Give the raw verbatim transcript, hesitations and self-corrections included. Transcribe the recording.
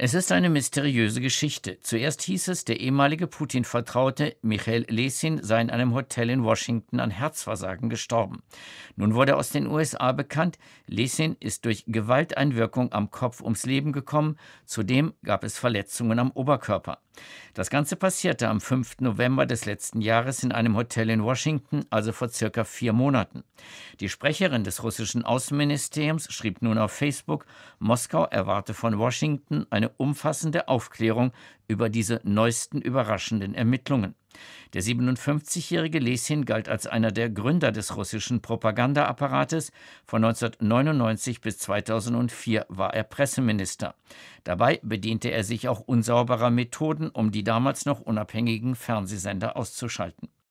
Es ist eine mysteriöse Geschichte. Zuerst hieß es, der ehemalige Putin-Vertraute Michail Lesin sei in einem Hotel in Washington an Herzversagen gestorben. Nun wurde aus den U S A bekannt, Lesin ist durch Gewalteinwirkung am Kopf ums Leben gekommen. Zudem gab es Verletzungen am Oberkörper. Das Ganze passierte am fünften November des letzten Jahres in einem Hotel in Washington, also vor circa vier Monaten. Die Sprecherin des russischen Außenministeriums schrieb nun auf Facebook, Moskau erwarte von Washington eine umfassende Aufklärung über diese neuesten überraschenden Ermittlungen. Der siebenundfünfzigjährige Lesin galt als einer der Gründer des russischen Propagandaapparates. Von neunzehnhundertneunundneunzig bis zweitausendvier war er Presseminister. Dabei bediente er sich auch unsauberer Methoden, um die damals noch unabhängigen Fernsehsender auszuschalten.